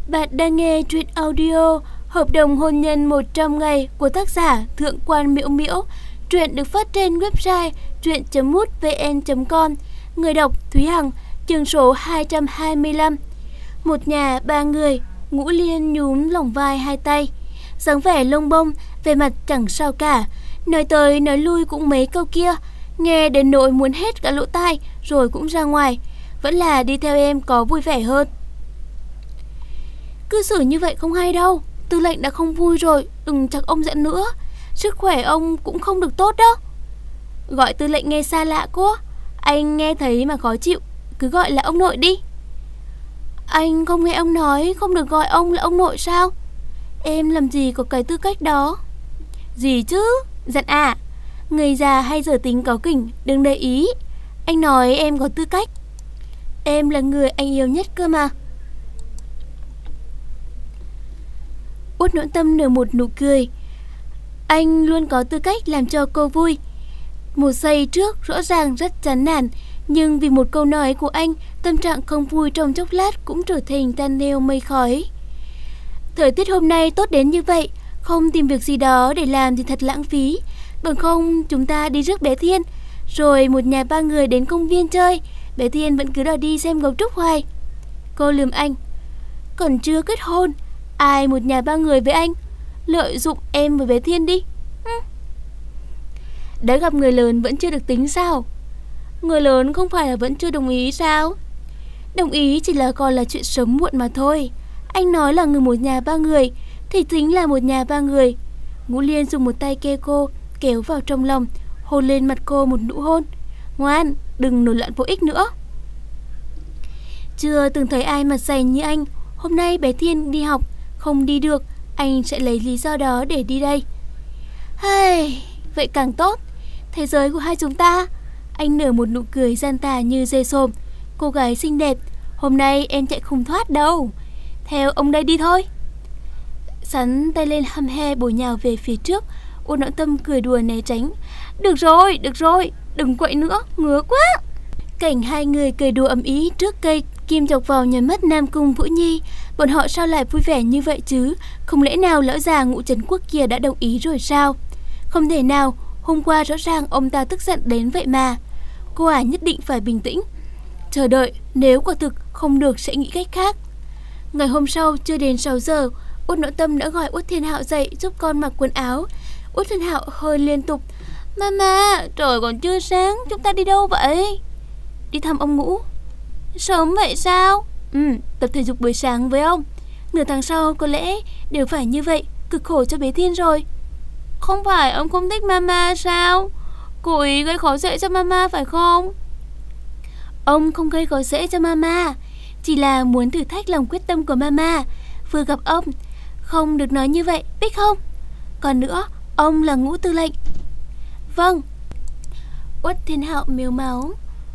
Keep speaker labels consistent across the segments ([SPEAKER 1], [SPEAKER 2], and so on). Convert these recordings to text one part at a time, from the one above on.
[SPEAKER 1] Bạn đang nghe truyện audio Hợp đồng hôn nhân 100 ngày của tác giả Thượng quan Miễu Miễu. Truyện được phát trên website truyện.mútvn.com. Người đọc Thúy Hằng. Chương số 225. Một nhà ba người. Ngũ Liên nhún lỏng vai hai tay, dáng vẻ lông bông, về mặt chẳng sao cả. Nói tới nói lui cũng mấy câu kia, nghe đến nỗi muốn hết cả lỗ tai, rồi cũng ra ngoài. Vẫn là đi theo em có vui vẻ hơn. Cư xử như vậy không hay đâu. Tư lệnh đã không vui rồi, đừng chắc ông giận nữa. Sức khỏe ông cũng không được tốt đó. Gọi tư lệnh nghe xa lạ quá. Anh nghe thấy mà khó chịu, cứ gọi là ông nội đi. Anh không nghe ông nói không được gọi ông là ông nội sao? Em làm gì có cái tư cách đó. Gì chứ? Giận à? Người già hay giờ tính cáu kỉnh, đừng để ý. Anh nói em có tư cách. Em là người anh yêu nhất cơ mà. Uất Noãn Tâm nở một nụ cười. Anh luôn có tư cách làm cho cô vui. Một giây trước rõ ràng rất chán nản, nhưng vì một câu nói của anh, tâm trạng không vui trong chốc lát cũng trở thành tan nêu mây khói. Thời tiết hôm nay tốt đến như vậy, không tìm việc gì đó để làm thì thật lãng phí. Bằng không chúng ta đi rước bé Thiên, rồi một nhà ba người đến công viên chơi. Bé Thiên vẫn cứ đòi đi xem gấu trúc hoài. Cô lườm anh. Còn chưa kết hôn, ai một nhà ba người với anh? Lợi dụng em với bé Thiên đi. Đã gặp người lớn vẫn chưa được tính sao? Người lớn không phải là vẫn chưa đồng ý sao? Đồng ý chỉ là còn là chuyện sớm muộn mà thôi. Anh nói là người một nhà ba người thì chính là một nhà ba người. Ngũ Liên dùng một tay kê cô, kéo vào trong lòng, hôn lên mặt cô một nụ hôn. Ngoan, đừng nổi loạn vô ích nữa. Chưa từng thấy ai mặt dày như anh. Hôm nay bé Thiên đi học không đi được, anh sẽ lấy lý do đó để đi đây. Hey, vậy càng tốt. Thế giới của hai chúng ta. Anh nở một nụ cười gian tà như dê xồm. Cô gái xinh đẹp, hôm nay em chạy không thoát đâu. Theo ông đây đi thôi. Sắn tay lên hăm he bổ nhào về phía trước. Uất Noãn Tâm cười đùa né tránh. Được rồi, đừng quậy nữa, ngứa quá. Cảnh hai người cười đùa ầm ĩ trước cây kim chọc vào nhòi mắt Nam Cung Vũ Nhi. Bọn họ sao lại vui vẻ như vậy chứ? Không lẽ nào lão già Ngũ Trấn Quốc kia đã đồng ý rồi sao? Không thể nào, hôm qua rõ ràng ông ta tức giận đến vậy mà. Cô nhất định phải bình tĩnh, chờ đợi, nếu quả thực không được sẽ nghĩ cách khác. Ngày hôm sau chưa đến 6 giờ, Uất Noãn Tâm đã gọi Uất Thiên Hạo dậy giúp con mặc quần áo. Uất Thiên Hạo hơi liên tục. Mama, trời còn chưa sáng, chúng ta đi đâu vậy? Đi thăm ông Ngũ. Sớm vậy sao? Tập thể dục buổi sáng với ông. Nửa tháng sau có lẽ đều phải như vậy. Cực khổ cho bé Thiên rồi. Không phải ông không thích mama sao? Cố ý gây khó dễ cho mama phải không? Ông không gây khó dễ cho mama, chỉ là muốn thử thách lòng quyết tâm của mama. Vừa gặp ông, không được nói như vậy, biết không? Còn nữa, ông là Ngũ tư lệnh. Vâng. Uất Thiên Hạo mếu máu.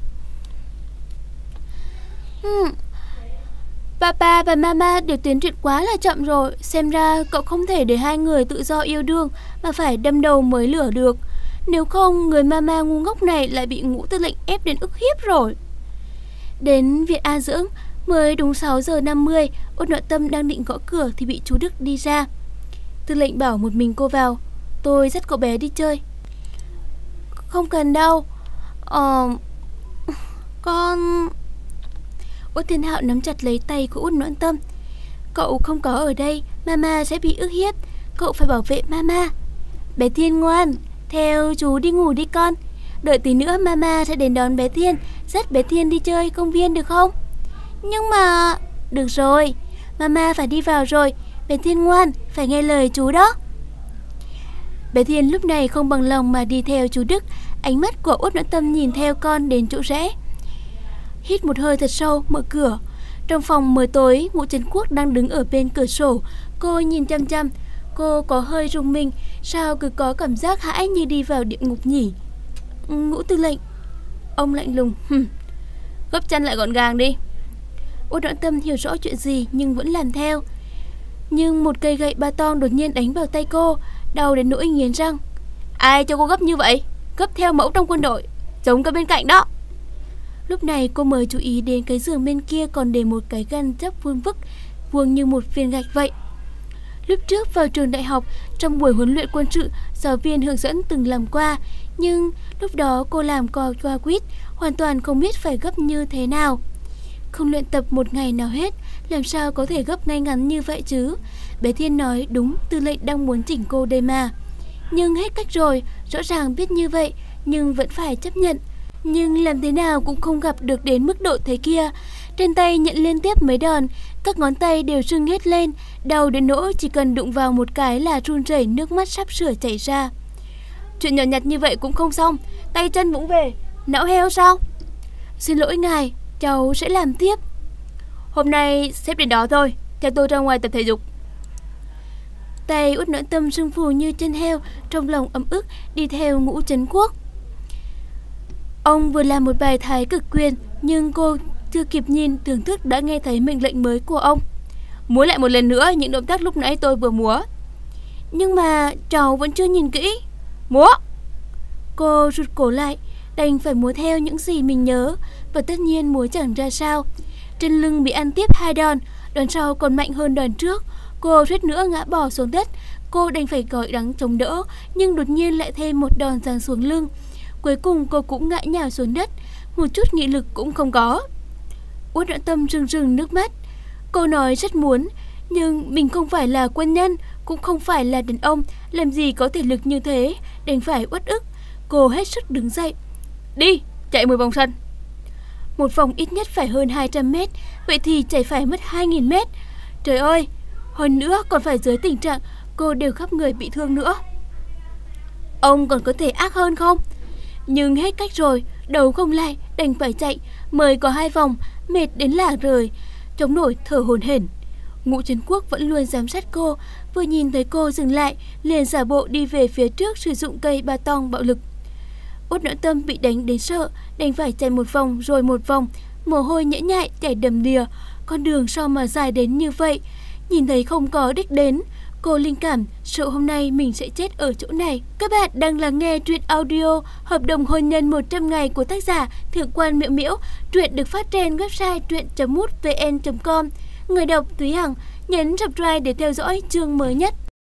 [SPEAKER 1] Papa và mama đều tiến triển quá là chậm rồi. Xem ra cậu không thể để hai người tự do yêu đương, mà phải đâm đầu mới lửa được. Nếu không, người mama ngu ngốc này lại bị Ngũ tư lệnh ép đến ức hiếp rồi. Đến viện A dưỡng mới đúng 6 giờ 50. Uất Noãn Tâm đang định gõ cửa thì bị chú Đức đi ra. Tư lệnh bảo một mình cô vào. Tôi dắt cậu bé đi chơi. Không cần đâu. Con... Uất Thiên Hạo nắm chặt lấy tay của Uất Noãn Tâm. Cậu không có ở đây, mama sẽ bị ức hiếp. Cậu phải bảo vệ mama. Bé Thiên ngoan, theo chú đi ngủ đi con. Đợi tí nữa mama sẽ đến đón bé Thiên, dắt bé Thiên đi chơi công viên được không? Nhưng mà... Được rồi, mama phải đi vào rồi. Bé Thiên ngoan, phải nghe lời chú đó. Bé Thiên lúc này không bằng lòng mà đi theo chú Đức. Ánh mắt của Uất Noãn Tâm nhìn theo con đến chỗ rẽ. Hít một hơi thật sâu, mở cửa. Trong phòng mờ tối, Ngũ Trấn Quốc đang đứng ở bên cửa sổ. Cô nhìn chăm chăm. Cô có hơi rùng mình. Sao cứ có cảm giác hãi như đi vào địa ngục nhỉ? Ngũ tư lệnh. Ông lạnh lùng. Gấp chân lại gọn gàng đi. Uất Noãn Tâm hiểu rõ chuyện gì nhưng vẫn làm theo. Nhưng một cây gậy ba tong đột nhiên đánh vào tay cô, đau đến nỗi nghiến răng. Ai cho cô gấp như vậy? Gấp theo mẫu trong quân đội, giống cái bên cạnh đó. Lúc này cô mới chú ý đến cái giường bên kia còn để một cái găng chắp vuông vức vuông như một viên gạch vậy. Lúc trước vào trường đại học, trong buổi huấn luyện quân sự, giáo viên hướng dẫn từng làm qua, nhưng lúc đó cô làm qua quýt, hoàn toàn không biết phải gấp như thế nào. Không luyện tập một ngày nào hết, làm sao có thể gấp ngay ngắn như vậy chứ? Bé Thiên nói đúng, tư lệnh đang muốn chỉnh cô đây mà. Nhưng hết cách rồi, rõ ràng biết như vậy, nhưng vẫn phải chấp nhận. Nhưng làm thế nào cũng không gặp được đến mức độ thế kia. Trên tay nhận liên tiếp mấy đòn, các ngón tay đều sưng hết lên, đau đến nỗi chỉ cần đụng vào một cái là run rẩy, nước mắt sắp sửa chảy ra. Chuyện nhỏ nhặt như vậy cũng không xong, tay chân vụng về, não heo sao? Xin lỗi ngài, cháu sẽ làm tiếp. Hôm nay xếp đến đó thôi, theo tôi ra ngoài tập thể dục. Tay Út Noãn Tâm sưng phù như chân heo, trong lòng ấm ức đi theo Ngũ Trấn Quốc. Ông vừa làm một bài thái cực quyền, nhưng cô chưa kịp nhìn thưởng thức đã nghe thấy mệnh lệnh mới của ông. Múa lại một lần nữa những động tác lúc nãy tôi vừa múa. Nhưng mà cháu vẫn chưa nhìn kỹ. Múa! Cô rụt cổ lại, đành phải múa theo những gì mình nhớ, và tất nhiên múa chẳng ra sao. Trên lưng bị ăn tiếp 2 đòn, đòn sau còn mạnh hơn đòn trước. Cô suýt nữa ngã bò xuống đất. Cô đành phải gọi đắng chống đỡ, nhưng đột nhiên lại thêm một đòn giáng xuống lưng. Cuối cùng cô cũng ngã nhào xuống đất, một chút nghị lực cũng không có. Út Noãn Tâm rưng rưng nước mắt. Cô nói rất muốn, nhưng mình không phải là quân nhân, cũng không phải là đàn ông, làm gì có thể lực như thế, đành phải uất ức. Cô hết sức đứng dậy. Đi, chạy 10 vòng sân. Một vòng ít nhất phải hơn 200 mét, vậy thì chạy phải mất 2000 mét. Trời ơi, hơn nữa còn phải dưới tình trạng cô đều khắp người bị thương nữa. Ông còn có thể ác hơn không? Nhưng hết cách rồi, đầu không lại, đành phải chạy, mới có 2 vòng, mệt đến lả rời, chống nổi thở hổn hển. Ngũ Trấn Quốc vẫn luôn giám sát cô, vừa nhìn thấy cô dừng lại, liền giả bộ đi về phía trước sử dụng cây ba tong bạo lực. Út Noãn Tâm bị đánh đến sợ, đành phải chạy một vòng rồi một vòng, mồ hôi nhễ nhại chảy đầm đìa. Con đường sao mà dài đến như vậy? Nhìn thấy không có đích đến, cô linh cảm sợ hôm nay mình sẽ chết ở chỗ này. Các bạn đang lắng nghe truyện audio Hợp đồng hôn nhân 100 ngày của tác giả Thượng quan Miễu Miễu. Truyện được phát trên website truyện.mútvn.com. Người đọc Thúy Hằng. Nhấn subscribe để theo dõi chương mới nhất.